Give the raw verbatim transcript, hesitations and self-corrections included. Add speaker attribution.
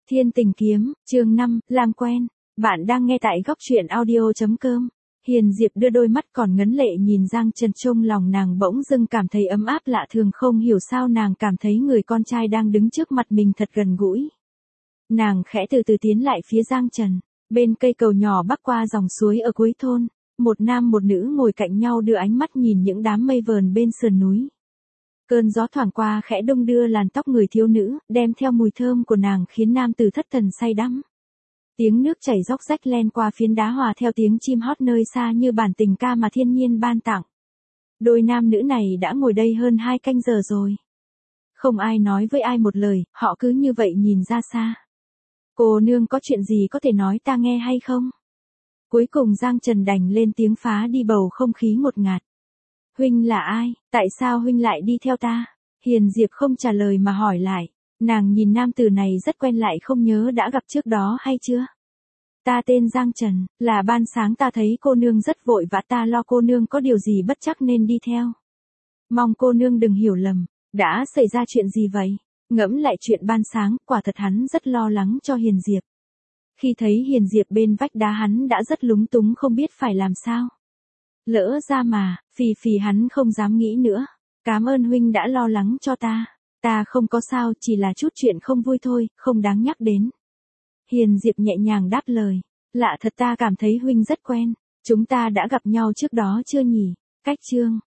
Speaker 1: Thiên Tình Kiếm, chương năm, làm quen. Bạn đang nghe tại góc truyện audio chấm com. Hiền Diệp đưa đôi mắt còn ngấn lệ nhìn Giang Trần, trong lòng nàng bỗng dưng cảm thấy ấm áp lạ thường, không hiểu sao nàng cảm thấy người con trai đang đứng trước mặt mình thật gần gũi. Nàng khẽ từ từ tiến lại phía Giang Trần, bên cây cầu nhỏ bắc qua dòng suối ở cuối thôn, một nam một nữ ngồi cạnh nhau đưa ánh mắt nhìn những đám mây vờn bên sườn núi. Cơn gió thoảng qua khẽ đung đưa làn tóc người thiếu nữ, đem theo mùi thơm của nàng khiến nam tử thất thần say đắm. Tiếng nước chảy róc rách len qua phiến đá hòa theo tiếng chim hót nơi xa như bản tình ca mà thiên nhiên ban tặng. Đôi nam nữ này đã ngồi đây hơn hai canh giờ rồi. Không ai nói với ai một lời, họ cứ như vậy nhìn ra xa. Cô nương có chuyện gì có thể nói ta nghe hay không? Cuối cùng Giang Trần đành lên tiếng phá đi bầu không khí ngột ngạt. Huynh là ai, tại sao huynh lại đi theo ta? Hiền Diệp không trả lời mà hỏi lại. Nàng nhìn nam tử này rất quen, lại không nhớ đã gặp trước đó hay chưa. Ta tên Giang Trần, là ban sáng ta thấy cô nương rất vội vã, ta lo cô nương có điều gì bất trắc nên đi theo. Mong cô nương đừng hiểu lầm, đã xảy ra chuyện gì vậy? Ngẫm lại chuyện ban sáng, quả thật hắn rất lo lắng cho Hiền Diệp. Khi thấy Hiền Diệp bên vách đá hắn đã rất lúng túng không biết phải làm sao. Lỡ ra mà, phì phì hắn không dám nghĩ nữa. Cảm ơn huynh đã lo lắng cho ta. Ta không có sao, chỉ là chút chuyện không vui thôi, không đáng nhắc đến. Hiền Diệp nhẹ nhàng đáp lời. Lạ thật, ta cảm thấy huynh rất quen. Chúng ta đã gặp nhau trước đó chưa nhỉ? Cách chương.